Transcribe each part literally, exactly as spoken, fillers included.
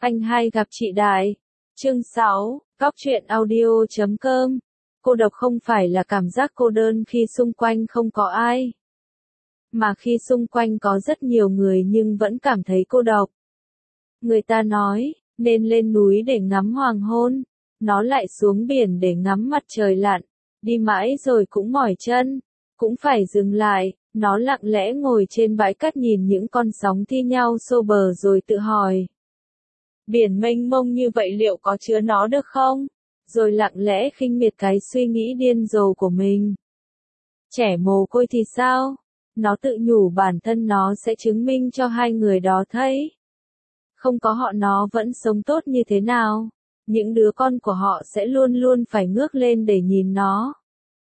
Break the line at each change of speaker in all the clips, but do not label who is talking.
Anh hai gặp chị Đại. Chương sáu, Cóc truyện audio chấm com. Cô độc không phải là cảm giác cô đơn khi xung quanh không có ai, mà khi xung quanh có rất nhiều người nhưng vẫn cảm thấy cô độc. Người ta nói, nên lên núi để ngắm hoàng hôn, nó lại xuống biển để ngắm mặt trời lặn, đi mãi rồi cũng mỏi chân, cũng phải dừng lại, nó lặng lẽ ngồi trên bãi cát nhìn những con sóng thi nhau xô bờ rồi tự hỏi. Biển mênh mông như vậy liệu có chứa nó được không? Rồi lặng lẽ khinh miệt cái suy nghĩ điên rồ của mình. Trẻ mồ côi thì sao? Nó tự nhủ bản thân nó sẽ chứng minh cho hai người đó thấy. Không có họ nó vẫn sống tốt như thế nào. Những đứa con của họ sẽ luôn luôn phải ngước lên để nhìn nó.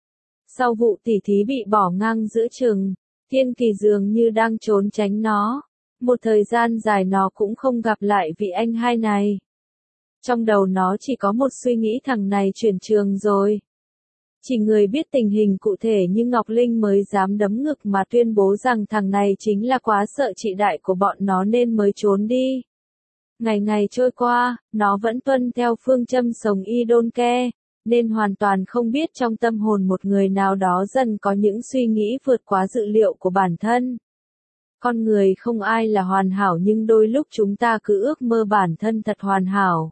Sau vụ tỉ thí bị bỏ ngang giữa chừng, Thiên Kỳ dường như đang trốn tránh nó. Một thời gian dài nó cũng không gặp lại vị anh hai này. Trong đầu nó chỉ có một suy nghĩ thằng này chuyển trường rồi. Chỉ người biết tình hình cụ thể như Ngọc Linh mới dám đấm ngực mà tuyên bố rằng thằng này chính là quá sợ chị Đại của bọn nó nên mới trốn đi. Ngày ngày trôi qua, nó vẫn tuân theo phương châm sống y đôn ke, nên hoàn toàn không biết trong tâm hồn một người nào đó dần có những suy nghĩ vượt quá dự liệu của bản thân. Con người không ai là hoàn hảo nhưng đôi lúc chúng ta cứ ước mơ bản thân thật hoàn hảo.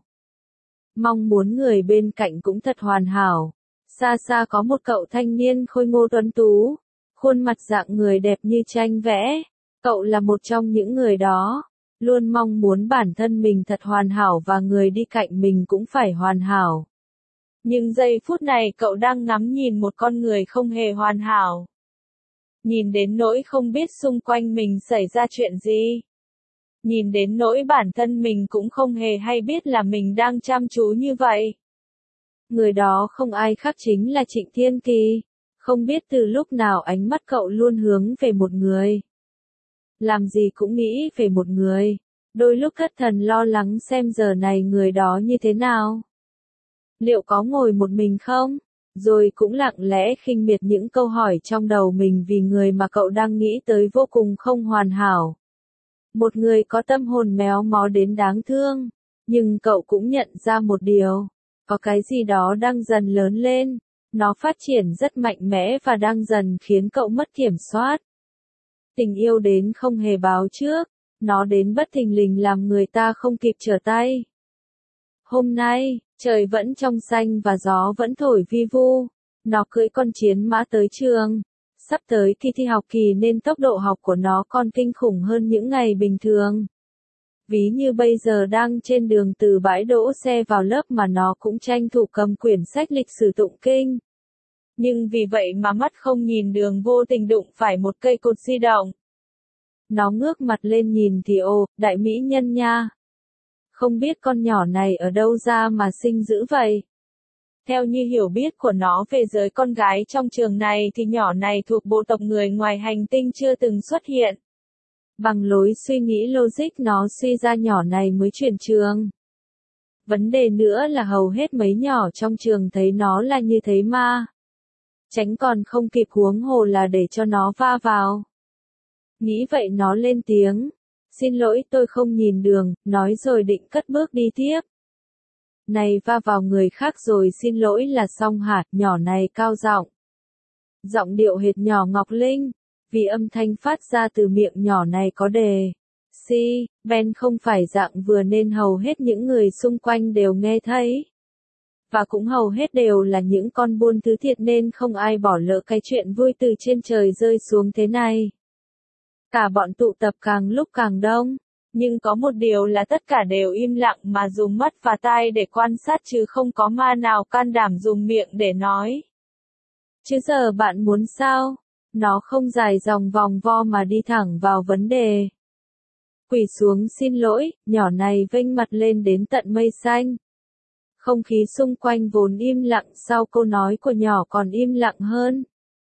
Mong muốn người bên cạnh cũng thật hoàn hảo. Xa xa có một cậu thanh niên khôi ngô tuấn tú, khuôn mặt dạng người đẹp như tranh vẽ. Cậu là một trong những người đó, luôn mong muốn bản thân mình thật hoàn hảo và người đi cạnh mình cũng phải hoàn hảo. Nhưng giây phút này cậu đang ngắm nhìn một con người không hề hoàn hảo. Nhìn đến nỗi không biết xung quanh mình xảy ra chuyện gì. Nhìn đến nỗi bản thân mình cũng không hề hay biết là mình đang chăm chú như vậy. Người đó không ai khác chính là Trịnh Thiên Kỳ. Không biết từ lúc nào ánh mắt cậu luôn hướng về một người. Làm gì cũng nghĩ về một người. Đôi lúc thất thần lo lắng xem giờ này người đó như thế nào. Liệu có ngồi một mình không? Rồi cũng lặng lẽ khinh miệt những câu hỏi trong đầu mình vì người mà cậu đang nghĩ tới vô cùng không hoàn hảo. Một người có tâm hồn méo mó đến đáng thương. Nhưng cậu cũng nhận ra một điều. Có cái gì đó đang dần lớn lên. Nó phát triển rất mạnh mẽ và đang dần khiến cậu mất kiểm soát. Tình yêu đến không hề báo trước. Nó đến bất thình lình làm người ta không kịp trở tay. Hôm nay, trời vẫn trong xanh và gió vẫn thổi vi vu. Nó cưỡi con chiến mã tới trường. Sắp tới kỳ thi học kỳ nên tốc độ học của nó còn kinh khủng hơn những ngày bình thường. Ví như bây giờ đang trên đường từ bãi đỗ xe vào lớp mà nó cũng tranh thủ cầm quyển sách lịch sử tụng kinh. Nhưng vì vậy mà mắt không nhìn đường vô tình đụng phải một cây cột di động. Nó ngước mặt lên nhìn thì ồ, đại mỹ nhân nha. Không biết con nhỏ này ở đâu ra mà xinh dữ vậy. Theo như hiểu biết của nó về giới con gái trong trường này thì nhỏ này thuộc bộ tộc người ngoài hành tinh chưa từng xuất hiện. Bằng lối suy nghĩ logic nó suy ra nhỏ này mới chuyển trường. Vấn đề nữa là hầu hết mấy nhỏ trong trường thấy nó là như thấy ma. Tránh còn không kịp huống hồ là để cho nó va vào. Nghĩ vậy nó lên tiếng. Xin lỗi tôi không nhìn đường, nói rồi định cất bước đi tiếp. Này va vào người khác rồi xin lỗi là xong hả, nhỏ này cao giọng. Giọng điệu hệt nhỏ Ngọc Linh, vì âm thanh phát ra từ miệng nhỏ này có đề. Si, Ben không phải dạng vừa nên hầu hết những người xung quanh đều nghe thấy. Và cũng hầu hết đều là những con buôn thứ thiệt nên không ai bỏ lỡ cái chuyện vui từ trên trời rơi xuống thế này. Cả bọn tụ tập càng lúc càng đông. Nhưng có một điều là tất cả đều im lặng mà dùng mắt và tai để quan sát chứ không có ma nào can đảm dùng miệng để nói. Chứ giờ bạn muốn sao? Nó không dài dòng vòng vo mà đi thẳng vào vấn đề. Quỳ xuống xin lỗi, nhỏ này vênh mặt lên đến tận mây xanh. Không khí xung quanh vốn im lặng sau câu nói của nhỏ còn im lặng hơn.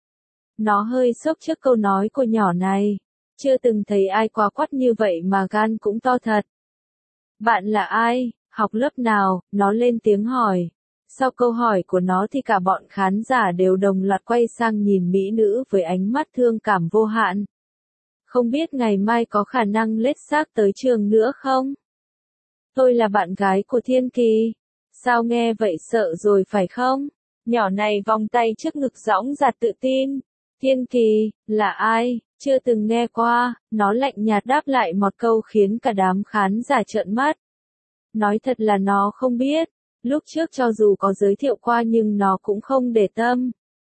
Nó hơi sốc trước câu nói của nhỏ này. Chưa từng thấy ai quá quắt như vậy mà gan cũng to thật. Bạn là ai, học lớp nào, nó lên tiếng hỏi. Sau câu hỏi của nó thì cả bọn khán giả đều đồng loạt quay sang nhìn mỹ nữ với ánh mắt thương cảm vô hạn. Không biết ngày mai có khả năng lết xác tới trường nữa không? Tôi là bạn gái của Thiên Kỳ. Sao nghe vậy sợ rồi phải không? Nhỏ này vòng tay trước ngực dõng dạc tự tin. Thiên Kỳ, là ai? Chưa từng nghe qua, nó lạnh nhạt đáp lại một câu khiến cả đám khán giả trợn mắt. Nói thật là nó không biết, lúc trước cho dù có giới thiệu qua nhưng nó cũng không để tâm.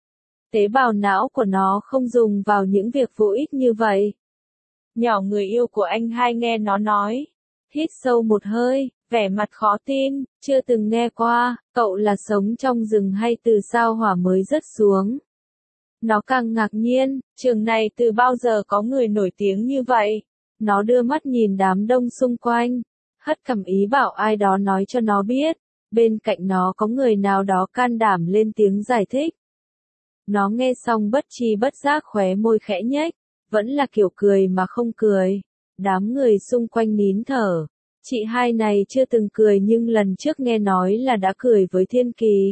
Tế bào não của nó không dùng vào những việc vô ích như vậy. Nhỏ người yêu của anh hai nghe nó nói. Hít sâu một hơi, vẻ mặt khó tin, chưa từng nghe qua, cậu là sống trong rừng hay từ sao hỏa mới rớt xuống. Nó càng ngạc nhiên, trường này từ bao giờ có người nổi tiếng như vậy. Nó đưa mắt nhìn đám đông xung quanh, hất cằm ý bảo ai đó nói cho nó biết. Bên cạnh nó có người nào đó can đảm lên tiếng giải thích. Nó nghe xong bất tri bất giác khóe môi khẽ nhếch, vẫn là kiểu cười mà không cười. Đám người xung quanh nín thở. Chị hai này chưa từng cười nhưng lần trước nghe nói là đã cười với Thiên Kỳ.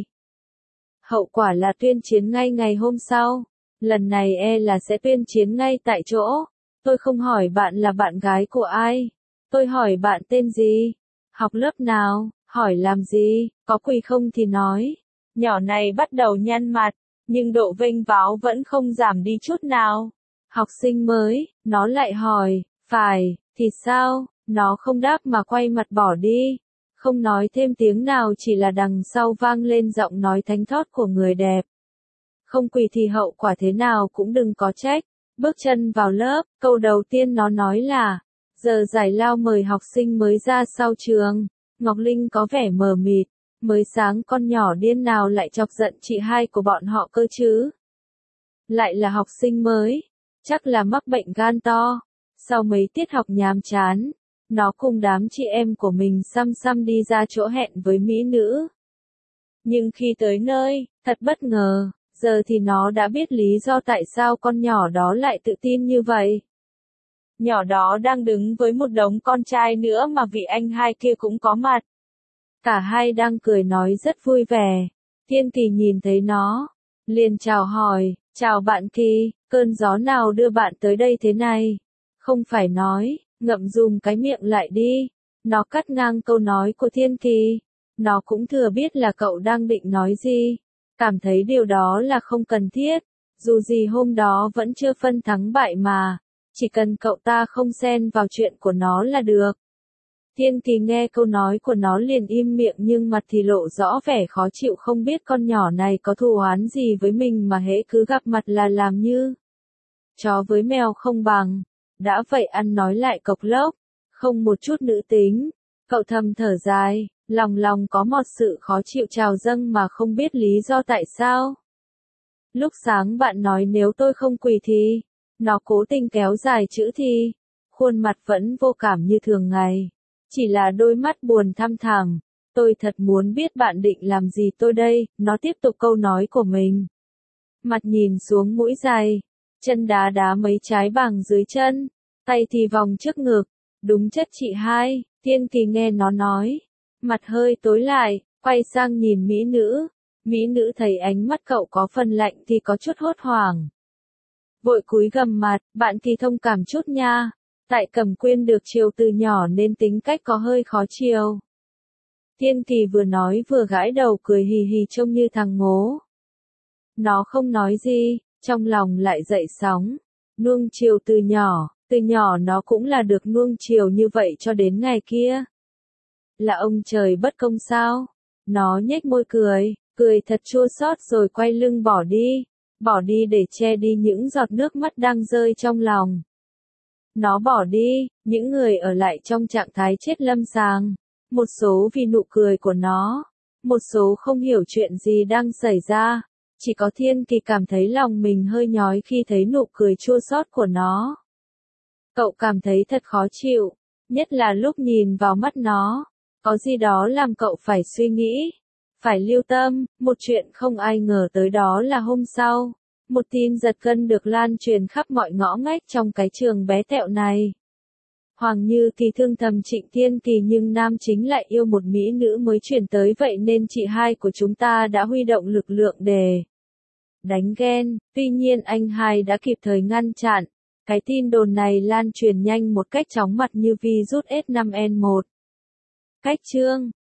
Hậu quả là tuyên chiến ngay ngày hôm sau. Lần này e là sẽ tuyên chiến ngay tại chỗ. Tôi không hỏi bạn là bạn gái của ai. Tôi hỏi bạn tên gì? Học lớp nào? Hỏi làm gì? Có quỳ không thì nói. Nhỏ này bắt đầu nhăn mặt, nhưng độ vênh váo vẫn không giảm đi chút nào. Học sinh mới, nó lại hỏi, phải, thì sao? Nó không đáp mà quay mặt bỏ đi. Không nói thêm tiếng nào, chỉ là đằng sau vang lên giọng nói thánh thót của người đẹp. Không quỳ thì hậu quả thế nào cũng đừng có trách. Bước chân vào lớp, câu đầu tiên nó nói là, giờ giải lao mời học sinh mới ra sau trường. Ngọc Linh có vẻ mờ mịt, mới sáng con nhỏ điên nào lại chọc giận chị hai của bọn họ cơ chứ. Lại là học sinh mới, chắc là mắc bệnh gan to. Sau mấy tiết học nhàm chán, nó cùng đám chị em của mình xăm xăm đi ra chỗ hẹn với mỹ nữ. Nhưng khi tới nơi, thật bất ngờ, giờ thì nó đã biết lý do tại sao con nhỏ đó lại tự tin như vậy. Nhỏ đó đang đứng với một đống con trai nữa mà vị anh hai kia cũng có mặt. Cả hai đang cười nói rất vui vẻ. Thiên Kỳ nhìn thấy nó, liền chào hỏi, chào bạn Kỳ, cơn gió nào đưa bạn tới đây thế này? Không phải nói, ngậm dùm cái miệng lại đi. Nó cắt ngang câu nói của Thiên Kỳ. Nó cũng thừa biết là cậu đang định nói gì. Cảm thấy điều đó là không cần thiết. Dù gì hôm đó vẫn chưa phân thắng bại mà. Chỉ cần cậu ta không xen vào chuyện của nó là được. Thiên Kỳ nghe câu nói của nó liền im miệng nhưng mặt thì lộ rõ vẻ khó chịu, không biết con nhỏ này có thù oán gì với mình mà hễ cứ gặp mặt là làm như chó với mèo không bằng. Đã vậy ăn nói lại cộc lốc, không một chút nữ tính. Cậu thầm thở dài, lòng lòng có một sự khó chịu trào dâng mà không biết lý do tại sao. Lúc sáng bạn nói nếu tôi không quỳ thì, nó cố tình kéo dài chữ thì, khuôn mặt vẫn vô cảm như thường ngày. Chỉ là đôi mắt buồn thăm thẳm. Tôi thật muốn biết bạn định làm gì tôi đây, nó tiếp tục câu nói của mình. Mặt nhìn xuống mũi giày, chân đá đá mấy trái bằng dưới chân, tay thì vòng trước ngực. Đúng chất chị hai, Thiên Kỳ nghe nó nói. Mặt hơi tối lại, quay sang nhìn mỹ nữ. Mỹ nữ thấy ánh mắt cậu có phần lạnh thì có chút hốt hoảng. Vội cúi gằm mặt, bạn Kỳ thông cảm chút nha. Tại Cẩm Quyên được chiều từ nhỏ nên tính cách có hơi khó chiều. Thiên Kỳ vừa nói vừa gãi đầu cười hì hì trông như thằng ngố. Nó không nói gì, trong lòng lại dậy sóng. Nuông chiều từ nhỏ, từ nhỏ nó cũng là được nuông chiều như vậy cho đến ngày kia. Là ông trời bất công sao? Nó nhếch môi cười, cười thật chua xót rồi quay lưng bỏ đi. Bỏ đi để che đi những giọt nước mắt đang rơi trong lòng. Nó bỏ đi, những người ở lại trong trạng thái chết lâm sàng. Một số vì nụ cười của nó, một số không hiểu chuyện gì đang xảy ra. Chỉ có Thiên Kỳ cảm thấy lòng mình hơi nhói khi thấy nụ cười chua xót của nó. Cậu cảm thấy thật khó chịu, nhất là lúc nhìn vào mắt nó. Có gì đó làm cậu phải suy nghĩ, phải lưu tâm. Một chuyện không ai ngờ tới đó là hôm sau, một tin giật gân được lan truyền khắp mọi ngõ ngách trong cái trường bé tẹo này. Hoàng Như Kỳ thương thầm Trịnh Thiên Kỳ nhưng nam chính lại yêu một mỹ nữ mới chuyển tới, vậy nên chị hai của chúng ta đã huy động lực lượng để đánh ghen. Tuy nhiên anh hai đã kịp thời ngăn chặn. Cái tin đồn này lan truyền nhanh một cách chóng mặt như virus S năm N một. Cách chương